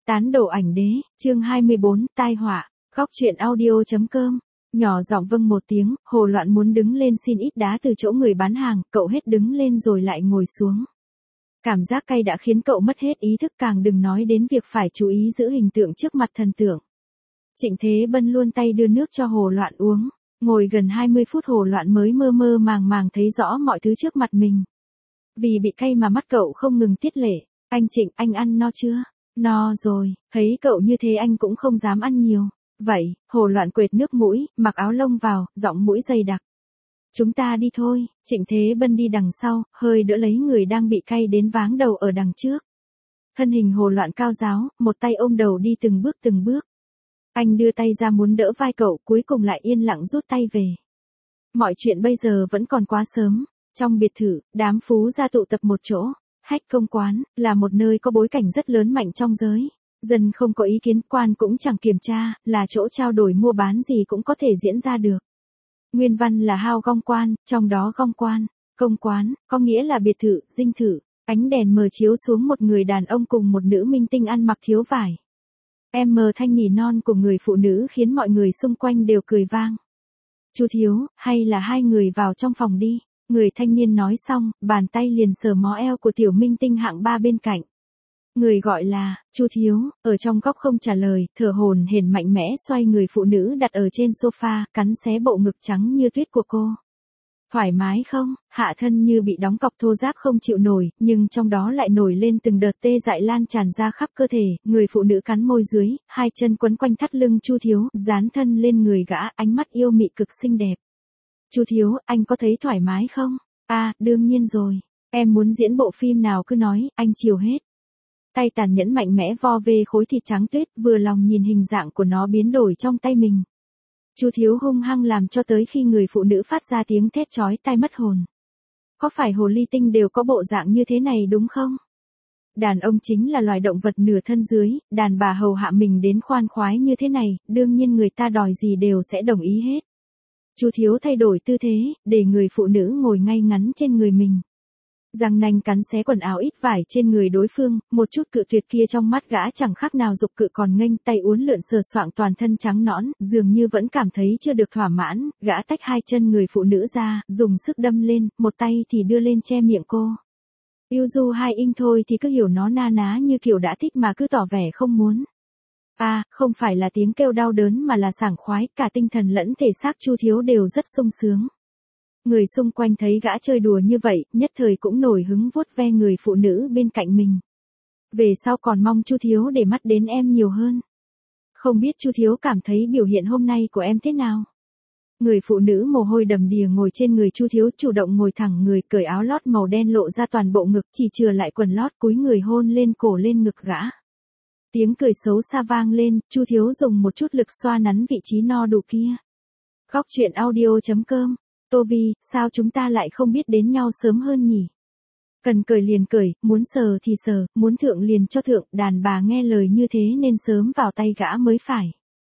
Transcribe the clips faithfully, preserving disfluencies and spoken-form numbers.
Tán đổ ảnh đế, chương hai mươi bốn, tai họa, góc truyện audio.com. Nhỏ giọng vâng một tiếng, Hồ Loạn muốn đứng lên xin ít đá từ chỗ người bán hàng, cậu hết đứng lên rồi lại ngồi xuống. Cảm giác cay đã khiến cậu mất hết ý thức, càng đừng nói đến việc phải chú ý giữ hình tượng trước mặt thần tượng. Trịnh Thế Bân luôn tay đưa nước cho Hồ Loạn uống, ngồi gần hai mươi phút Hồ Loạn mới mơ mơ màng màng thấy rõ mọi thứ trước mặt mình. Vì bị cay mà mắt cậu không ngừng tiết lệ. Anh Trịnh, anh ăn no chưa? No rồi, thấy cậu như thế anh cũng không dám ăn nhiều. Vậy, Hồ Loạn quệt nước mũi, mặc áo lông vào, giọng mũi dày đặc. Chúng ta đi thôi. Trịnh Thế Bân đi đằng sau, hơi đỡ lấy người đang bị cay đến váng đầu ở đằng trước. Thân hình Hồ Loạn cao ráo, một tay ôm đầu đi từng bước từng bước. Anh đưa tay ra muốn đỡ vai cậu, cuối cùng lại yên lặng rút tay về. Mọi chuyện bây giờ vẫn còn quá sớm. Trong biệt thự, đám phú gia tụ tập một chỗ. Hách Công Quán, là một nơi có bối cảnh rất lớn mạnh trong giới. Dân không có ý kiến, quan cũng chẳng kiểm tra, là chỗ trao đổi mua bán gì cũng có thể diễn ra được. Nguyên văn là Hao Gong Quan, trong đó Gong Quan, Công Quán, có nghĩa là biệt thự, dinh thự. Ánh đèn mờ chiếu xuống một người đàn ông cùng một nữ minh tinh ăn mặc thiếu vải. Em mờ thanh nỉ non của người phụ nữ khiến mọi người xung quanh đều cười vang. Chu Thiếu, hay là hai người vào trong phòng đi. Người thanh niên nói xong, bàn tay liền sờ mó eo của tiểu minh tinh hạng ba bên cạnh. Người gọi là, Chu Thiếu, ở trong góc không trả lời, thở hổn hển mạnh mẽ xoay người phụ nữ đặt ở trên sofa, cắn xé bộ ngực trắng như tuyết của cô. Thoải mái không? Hạ thân như bị đóng cọc thô ráp không chịu nổi, nhưng trong đó lại nổi lên từng đợt tê dại lan tràn ra khắp cơ thể, người phụ nữ cắn môi dưới, hai chân quấn quanh thắt lưng Chu Thiếu, dán thân lên người gã, ánh mắt yêu mị cực xinh đẹp. Chu Thiếu, anh có thấy thoải mái không? À, đương nhiên rồi. Em muốn diễn bộ phim nào cứ nói, anh chiều hết. Tay tàn nhẫn mạnh mẽ vo về khối thịt trắng tuyết, vừa lòng nhìn hình dạng của nó biến đổi trong tay mình. Chu Thiếu hung hăng làm cho tới khi người phụ nữ phát ra tiếng thét chói tai mất hồn. Có phải hồ ly tinh đều có bộ dạng như thế này đúng không? Đàn ông chính là loài động vật nửa thân dưới, đàn bà hầu hạ mình đến khoan khoái như thế này, đương nhiên người ta đòi gì đều sẽ đồng ý hết. Chu Thiếu thay đổi tư thế, để người phụ nữ ngồi ngay ngắn trên người mình. Răng nanh cắn xé quần áo ít vải trên người đối phương, một chút cự tuyệt kia trong mắt gã chẳng khác nào dục cự còn nghênh, tay uốn lượn sờ soạng toàn thân trắng nõn, dường như vẫn cảm thấy chưa được thỏa mãn, gã tách hai chân người phụ nữ ra, dùng sức đâm lên, một tay thì đưa lên che miệng cô. Yêu du hai inch thôi thì cứ hiểu nó na ná như kiểu đã thích mà cứ tỏ vẻ không muốn. À, không phải là tiếng kêu đau đớn mà là sảng khoái, cả tinh thần lẫn thể xác Chu Thiếu đều rất sung sướng. Người xung quanh thấy gã chơi đùa như vậy, nhất thời cũng nổi hứng vuốt ve người phụ nữ bên cạnh mình. Về sau còn mong Chu Thiếu để mắt đến em nhiều hơn. Không biết Chu Thiếu cảm thấy biểu hiện hôm nay của em thế nào? Người phụ nữ mồ hôi đầm đìa ngồi trên người Chu Thiếu, chủ động ngồi thẳng người, cởi áo lót màu đen lộ ra toàn bộ ngực, chỉ chừa lại quần lót, cúi người hôn lên cổ lên ngực gã. Tiếng cười xấu xa vang lên, Chu Thiếu dùng một chút lực xoa nắn vị trí no đủ kia. Góc truyện audio.com. Tô Vi, sao chúng ta lại không biết đến nhau sớm hơn nhỉ? Cần cởi liền cởi, muốn sờ thì sờ, muốn thượng liền cho thượng, đàn bà nghe lời như thế nên sớm vào tay gã mới phải.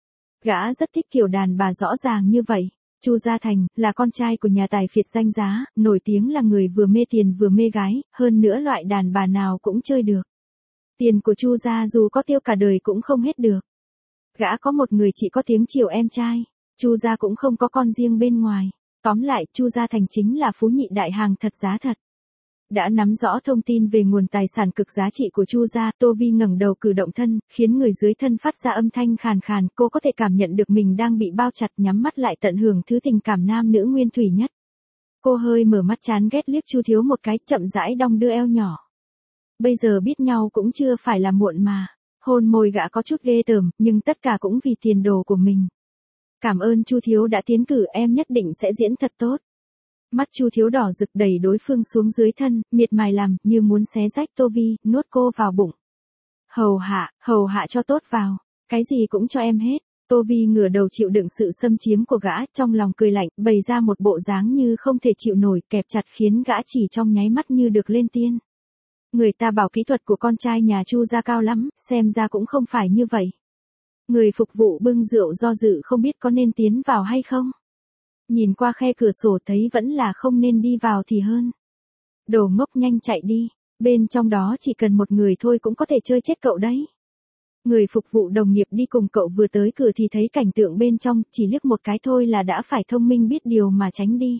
Gã rất thích kiểu đàn bà rõ ràng như vậy. Chu Gia Thành, là con trai của nhà tài phiệt danh giá, nổi tiếng là người vừa mê tiền vừa mê gái, hơn nữa loại đàn bà nào cũng chơi được. Tiền của Chu Gia dù có tiêu cả đời cũng không hết được. Gã có một người chỉ có tiếng chiều em trai. Chu Gia cũng không có con riêng bên ngoài. Tóm lại, Chu Gia Thành chính là phú nhị đại hàng thật giá thật. Đã nắm rõ thông tin về nguồn tài sản cực giá trị của Chu Gia, Tô Vi ngẩng đầu cử động thân, khiến người dưới thân phát ra âm thanh khàn khàn, cô có thể cảm nhận được mình đang bị bao chặt, nhắm mắt lại tận hưởng thứ tình cảm nam nữ nguyên thủy nhất. Cô hơi mở mắt chán ghét liếc Chu Thiếu một cái, chậm rãi đong đưa eo nhỏ. Bây giờ biết nhau cũng chưa phải là muộn mà. Hôn môi gã có chút ghê tởm, nhưng tất cả cũng vì tiền đồ của mình. Cảm ơn Chu Thiếu đã tiến cử, em nhất định sẽ diễn thật tốt. Mắt Chu Thiếu đỏ rực đẩy đối phương xuống dưới thân, miệt mài làm, như muốn xé rách Tô Vi, nuốt cô vào bụng. Hầu hạ, hầu hạ cho tốt vào, cái gì cũng cho em hết. Tô Vi ngửa đầu chịu đựng sự xâm chiếm của gã, trong lòng cười lạnh, bày ra một bộ dáng như không thể chịu nổi, kẹp chặt khiến gã chỉ trong nháy mắt như được lên tiên. Người ta bảo kỹ thuật của con trai nhà Chu Gia cao lắm, xem ra cũng không phải như vậy. Người phục vụ bưng rượu do dự không biết có nên tiến vào hay không. Nhìn qua khe cửa sổ thấy vẫn là không nên đi vào thì hơn. Đồ ngốc nhanh chạy đi, bên trong đó chỉ cần một người thôi cũng có thể chơi chết cậu đấy. Người phục vụ đồng nghiệp đi cùng cậu vừa tới cửa thì thấy cảnh tượng bên trong, chỉ liếc một cái thôi là đã phải thông minh biết điều mà tránh đi.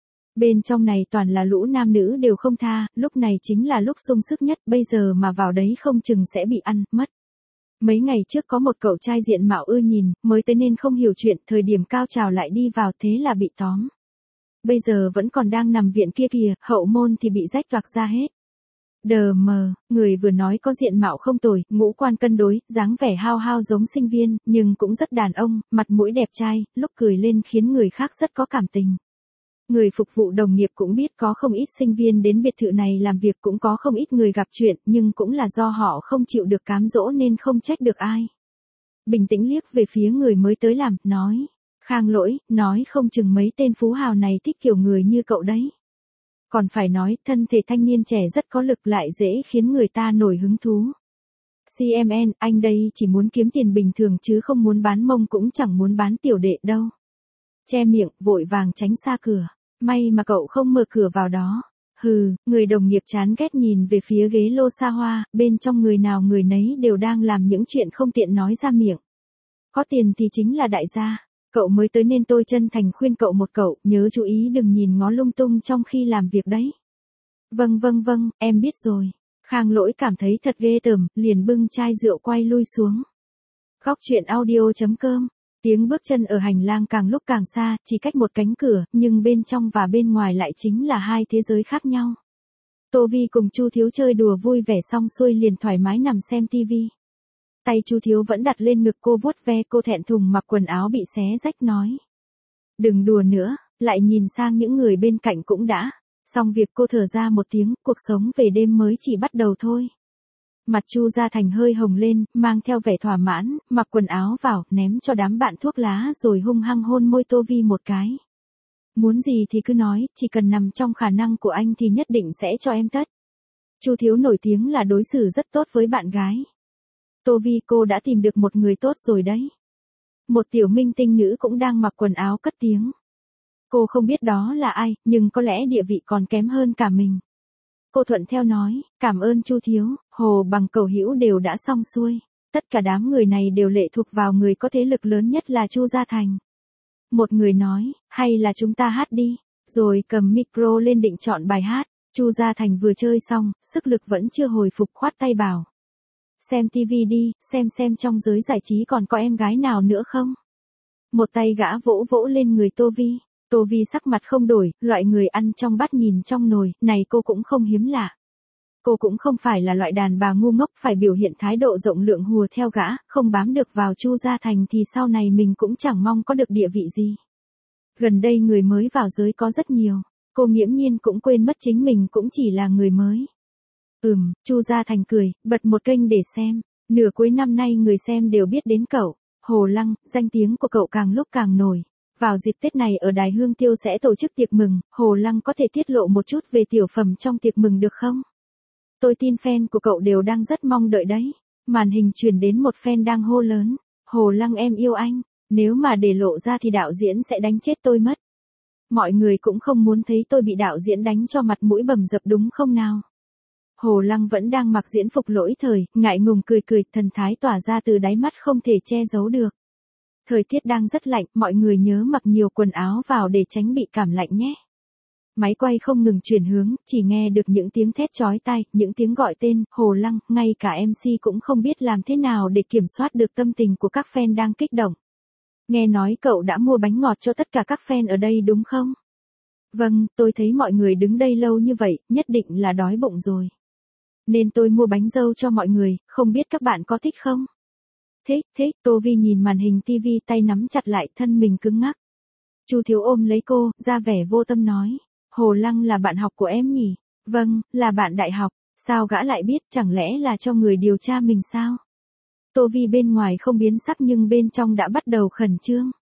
Bên trong này toàn là lũ nam nữ đều không tha, lúc này chính là lúc sung sức nhất, bây giờ mà vào đấy không chừng sẽ bị ăn, mất. Mấy ngày trước có một cậu trai diện mạo ưa nhìn, mới tới nên không hiểu chuyện, thời điểm cao trào lại đi vào thế là bị tóm. Bây giờ vẫn còn đang nằm viện kia kìa, hậu môn thì bị rách toạc ra hết. Đờ mờ, người vừa nói có diện mạo không tồi, ngũ quan cân đối, dáng vẻ hao hao giống sinh viên, nhưng cũng rất đàn ông, mặt mũi đẹp trai, lúc cười lên khiến người khác rất có cảm tình. Người phục vụ đồng nghiệp cũng biết có không ít sinh viên đến biệt thự này làm việc, cũng có không ít người gặp chuyện, nhưng cũng là do họ không chịu được cám dỗ nên không trách được ai. Bình tĩnh liếc về phía người mới tới làm, nói. Khang Lỗi, nói không chừng mấy tên phú hào này thích kiểu người như cậu đấy. Còn phải nói, thân thể thanh niên trẻ rất có lực, lại dễ khiến người ta nổi hứng thú. xê em en, anh đây chỉ muốn kiếm tiền bình thường chứ không muốn bán mông, cũng chẳng muốn bán tiểu đệ đâu. Che miệng, vội vàng tránh xa cửa. May mà cậu không mở cửa vào đó. Hừ, người đồng nghiệp chán ghét nhìn về phía ghế lô xa hoa, bên trong người nào người nấy đều đang làm những chuyện không tiện nói ra miệng. Có tiền thì chính là đại gia. Cậu mới tới nên tôi chân thành khuyên cậu một cậu, nhớ chú ý đừng nhìn ngó lung tung trong khi làm việc đấy. Vâng vâng vâng, em biết rồi. Khang Lỗi cảm thấy thật ghê tởm, liền bưng chai rượu quay lui xuống. Góc truyện audio chấm com. Tiếng bước chân ở hành lang càng lúc càng xa, chỉ cách một cánh cửa, nhưng bên trong và bên ngoài lại chính là hai thế giới khác nhau. Tô Vi cùng Chu Thiếu chơi đùa vui vẻ xong xuôi liền thoải mái nằm xem tivi. Tay Chu Thiếu vẫn đặt lên ngực cô vuốt ve, cô thẹn thùng mặc quần áo bị xé rách nói. Đừng đùa nữa, lại nhìn sang những người bên cạnh cũng đã. Xong việc cô thở ra một tiếng, cuộc sống về đêm mới chỉ bắt đầu thôi. Mặt Chu Gia Thành hơi hồng lên, mang theo vẻ thỏa mãn, mặc quần áo vào, ném cho đám bạn thuốc lá rồi hung hăng hôn môi Tô Vi một cái. Muốn gì thì cứ nói, chỉ cần nằm trong khả năng của anh thì nhất định sẽ cho em tất. Chu Thiếu nổi tiếng là đối xử rất tốt với bạn gái. Tô Vi, cô đã tìm được một người tốt rồi đấy. Một tiểu minh tinh nữ cũng đang mặc quần áo cất tiếng. Cô không biết đó là ai, nhưng có lẽ địa vị còn kém hơn cả mình. Cô thuận theo nói, cảm ơn Chu Thiếu, Hồ Bằng Cẩu Hữu đều đã xong xuôi. Tất cả đám người này đều lệ thuộc vào người có thế lực lớn nhất là Chu Gia Thành. Một người nói, hay là chúng ta hát đi, rồi cầm micro lên định chọn bài hát. Chu Gia Thành vừa chơi xong, sức lực vẫn chưa hồi phục, khoát tay bảo. Xem tivi đi, xem xem trong giới giải trí còn có em gái nào nữa không. Một tay gã vỗ vỗ lên người Tô Vi. Tô Vi sắc mặt không đổi, loại người ăn trong bát nhìn trong nồi, này cô cũng không hiếm lạ. Cô cũng không phải là loại đàn bà ngu ngốc phải biểu hiện thái độ rộng lượng hùa theo gã, không bám được vào Chu Gia Thành thì sau này mình cũng chẳng mong có được địa vị gì. Gần đây người mới vào giới có rất nhiều, cô nghiễm nhiên cũng quên mất chính mình cũng chỉ là người mới. Ừm, Chu Gia Thành cười, bật một kênh để xem, nửa cuối năm nay người xem đều biết đến cậu, Hồ Lăng, danh tiếng của cậu càng lúc càng nổi. Vào dịp Tết này ở Đài Hương Tiêu sẽ tổ chức tiệc mừng, Hồ Lăng có thể tiết lộ một chút về tiểu phẩm trong tiệc mừng được không? Tôi tin fan của cậu đều đang rất mong đợi đấy. Màn hình truyền đến một fan đang hô lớn, Hồ Lăng em yêu anh, nếu mà để lộ ra thì đạo diễn sẽ đánh chết tôi mất. Mọi người cũng không muốn thấy tôi bị đạo diễn đánh cho mặt mũi bầm dập đúng không nào? Hồ Lăng vẫn đang mặc diễn phục lỗi thời, ngại ngùng cười cười, thần thái tỏa ra từ đáy mắt không thể che giấu được. Thời tiết đang rất lạnh, mọi người nhớ mặc nhiều quần áo vào để tránh bị cảm lạnh nhé. Máy quay không ngừng chuyển hướng, chỉ nghe được những tiếng thét chói tai, những tiếng gọi tên, Hồ Lăng, ngay cả em xê cũng không biết làm thế nào để kiểm soát được tâm tình của các fan đang kích động. Nghe nói cậu đã mua bánh ngọt cho tất cả các fan ở đây đúng không? Vâng, tôi thấy mọi người đứng đây lâu như vậy, nhất định là đói bụng rồi. Nên tôi mua bánh dâu cho mọi người, không biết các bạn có thích không? Thích, thích, Tô Vi nhìn màn hình tivi tay nắm chặt lại, thân mình cứng ngắc. Chu Thiếu ôm lấy cô, ra vẻ vô tâm nói. Hồ Lăng là bạn học của em nhỉ? Vâng, là bạn đại học, sao gã lại biết, chẳng lẽ là cho người điều tra mình sao? Tô Vi bên ngoài không biến sắc nhưng bên trong đã bắt đầu khẩn trương.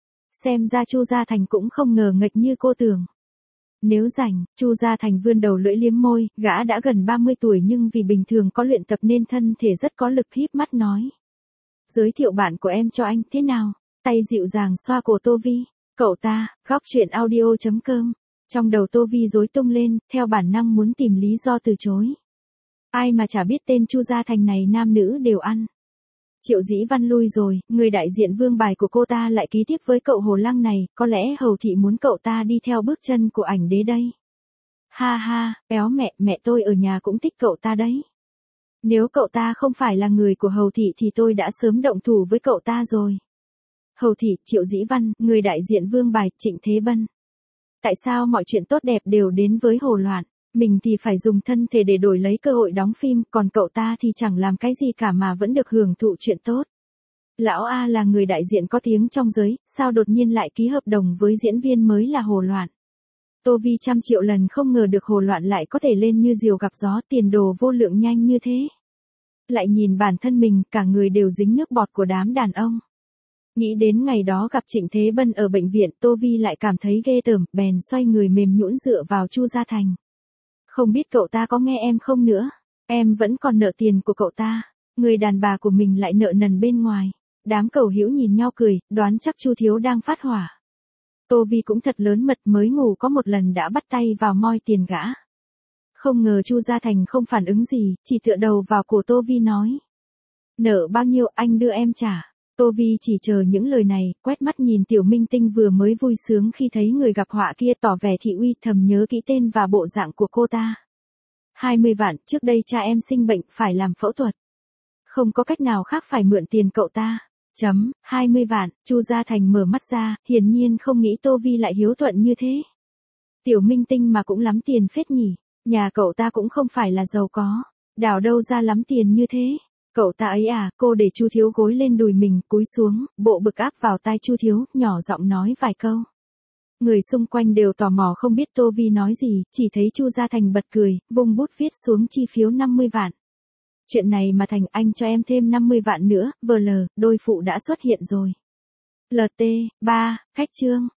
Xem ra Chu Gia Thành cũng không ngờ nghệch như cô tưởng. Nếu rảnh, Chu Gia Thành vươn đầu lưỡi liếm môi, gã đã gần ba mươi tuổi nhưng vì bình thường có luyện tập nên thân thể rất có lực, híp mắt nói. Giới thiệu bạn của em cho anh, thế nào? Tay dịu dàng xoa cổ Tô Vi. Cậu ta, góc truyện audio chấm com. Trong đầu Tô Vi rối tung lên, theo bản năng muốn tìm lý do từ chối. Ai mà chả biết tên Chu Gia Thành này nam nữ đều ăn. Triệu Dĩ Văn lui rồi, người đại diện vương bài của cô ta lại ký tiếp với cậu Hồ Lăng này, có lẽ Hầu thị muốn cậu ta đi theo bước chân của ảnh đế đây. Ha ha, éo mẹ, mẹ tôi ở nhà cũng thích cậu ta đấy. Nếu cậu ta không phải là người của Hầu thị thì tôi đã sớm động thủ với cậu ta rồi. Hầu thị, Triệu Dĩ Văn, người đại diện vương bài, Trịnh Thế Bân. Tại sao mọi chuyện tốt đẹp đều đến với Hồ Loạn? Mình thì phải dùng thân thể để đổi lấy cơ hội đóng phim, còn cậu ta thì chẳng làm cái gì cả mà vẫn được hưởng thụ chuyện tốt. Lão A là người đại diện có tiếng trong giới, sao đột nhiên lại ký hợp đồng với diễn viên mới là Hồ Loạn? Tô Vi trăm triệu lần không ngờ được Hồ Loạn lại có thể lên như diều gặp gió, tiền đồ vô lượng nhanh như thế. Lại nhìn bản thân mình, cả người đều dính nước bọt của đám đàn ông. Nghĩ đến ngày đó gặp Trịnh Thế Bân ở bệnh viện, Tô Vi lại cảm thấy ghê tởm, bèn xoay người mềm nhũn dựa vào Chu Gia Thành. Không biết cậu ta có nghe em không nữa, em vẫn còn nợ tiền của cậu ta, người đàn bà của mình lại nợ nần bên ngoài. Đám cầu hữu nhìn nhau cười, đoán chắc Chu Thiếu đang phát hỏa. Tô Vi cũng thật lớn mật, mới ngủ có một lần đã bắt tay vào moi tiền gã. Không ngờ Chu Gia Thành không phản ứng gì, chỉ tựa đầu vào cổ Tô Vi nói. Nợ bao nhiêu anh đưa em trả. Tô Vi chỉ chờ những lời này, quét mắt nhìn Tiểu Minh Tinh vừa mới vui sướng khi thấy người gặp họa kia, tỏ vẻ thị uy, thầm nhớ kỹ tên và bộ dạng của cô ta. hai mươi vạn, trước đây cha em sinh bệnh, phải làm phẫu thuật. Không có cách nào khác phải mượn tiền cậu ta. Chấm, hai mươi vạn, Chu Gia Thành mở mắt ra, hiển nhiên không nghĩ Tô Vi lại hiếu thuận như thế. Tiểu Minh Tinh mà cũng lắm tiền phết nhỉ, nhà cậu ta cũng không phải là giàu có, đào đâu ra lắm tiền như thế. Cậu ta ấy à, cô để Chu Thiếu gối lên đùi mình, cúi xuống, bộ bực áp vào tai Chu Thiếu, nhỏ giọng nói vài câu. Người xung quanh đều tò mò không biết Tô Vi nói gì, chỉ thấy Chu Gia Thành bật cười, vung bút viết xuống chi phiếu năm mươi vạn. Chuyện này mà Thành, anh cho em thêm năm mươi vạn nữa, vờ lờ, đôi phụ đã xuất hiện rồi. lờ tê, ba, khách trương.